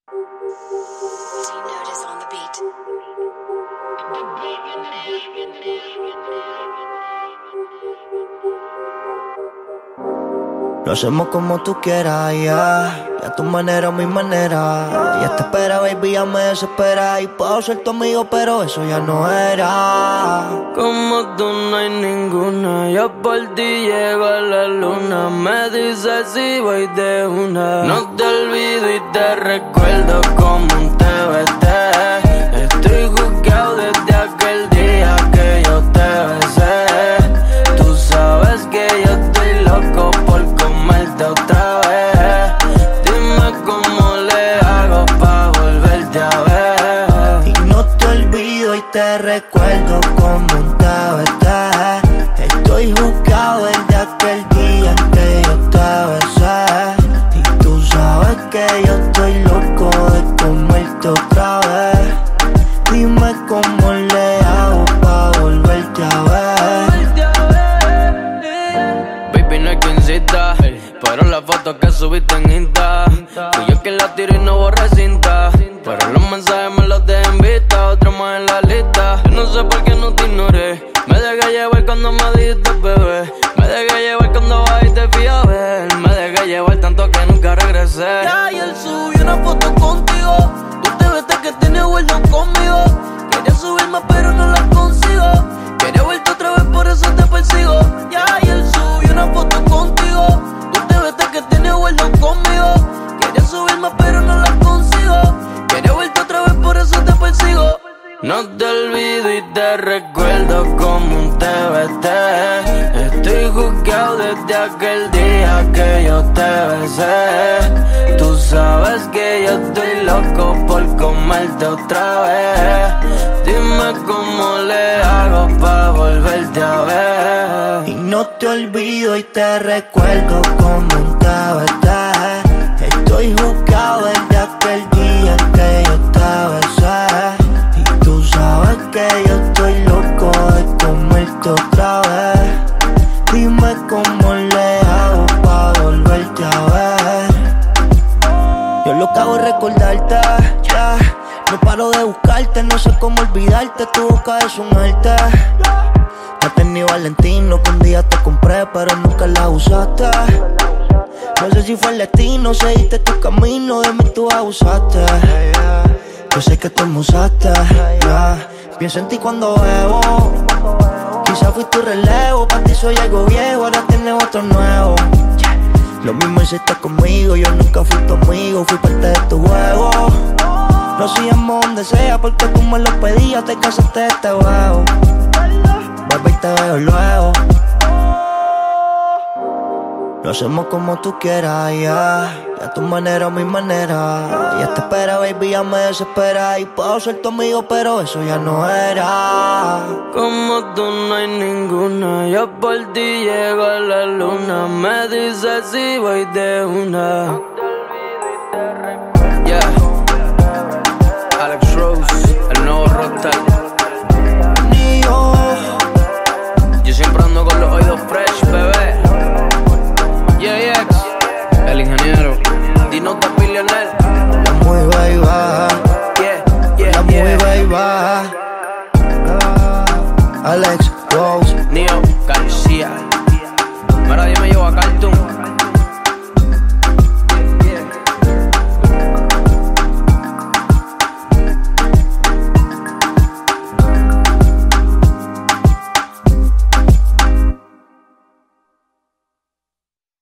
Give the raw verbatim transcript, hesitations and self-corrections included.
D-Note is on the beat. Lo hacemos como tú quieras, ya. Yeah. Y a tu manera o mi manera. Ya te espera, baby, ya me desespera. Y puedo ser tu amigo, pero eso ya no era. Como tú no hay ninguna. Yo por ti llego a la luna. Me dices si voy de una. No te olvido y te recuerdo como un T V T. Estoy juzgado desde aquel día que yo te besé. Tú sabes que yo estoy loco por comerte otra vez. Dime cómo le hago pa' volverte a ver. Y no te olvido y te recuerdo como un T V T. Estoy juzgado desde aquel día que yo te besé. Y tú sabes que yo estoy loco de comerte otra vez. Dime cómo le hago pa' volverte a ver. Baby, no hay quien cita, pero la foto que subiste en Insta fui yo quien la tiré y no borré cinta. Pero los mensajes me los dejé en vista, otro más en la lista. Yo no sé por qué no te ignoré. Me dejé llevar cuando me dijiste bebé. Me dejé llevar cuando bajé y te fui a ver. Me dejé llevar tanto que nunca regresé. Ya, y él subió una foto contigo. Tú te ves que tiene vuelto conmigo. Quería subirme pero no la consigo. Quería verte otra vez, por eso te persigo. Ya, y él subió una foto contigo. Tú te ves que tiene vuelto conmigo. Quería subirme pero no la consigo. Quería verte otra vez, por eso te persigo. No te olvido y te recuerdo como un T V T. Estoy juzgado desde aquel día que yo te besé. Tú sabes que yo estoy loco por comerte otra vez. Dime cómo le hago pa' volverte a ver. Y no te olvido y te recuerdo como un T V T. Estoy juzgado desde aquel día que yo te besé. Y tú sabes que yo estoy loco de comerte otra vez. Dime cómo le hago pa' volverte a ver. Yo lo que hago es recordarte, yeah. No paro de buscarte, no sé cómo olvidarte. Tu boca es un arte. No tenía Valentino que un día te compré, pero nunca la usaste. No sé si fue el destino, seguiste tu camino, de mí tú abusaste. Yo sé que tú me usaste, yeah. Pienso en ti cuando bebo. Quizá fui tu relevo, para ti soy algo viejo, ahora tienes otro nuevo. Lo mismo hiciste conmigo, yo nunca fui tu amigo, fui parte de tu juego. Nos sigamos donde sea, porque tú me lo pedías, te casaste de este huevo. Baby, te veo luego. Lo hacemos como tú quieras, ya. Yeah. Y a tu manera o mi manera. Ya te espera, baby, ya me desespera. Y puedo ser tu amigo, pero eso ya no era. Como tú no hay ninguna. Yo por ti llego a la luna. Me dices si voy de una. Yeah. Alex Rose, el nuevo rockstar. Ni yo. Yo siempre ando con los oídos fresh, bebé. Yeah, X, el ingeniero, D-Note Billionaire. La muy baby, yeah, yeah, la muy yeah. baby. Alex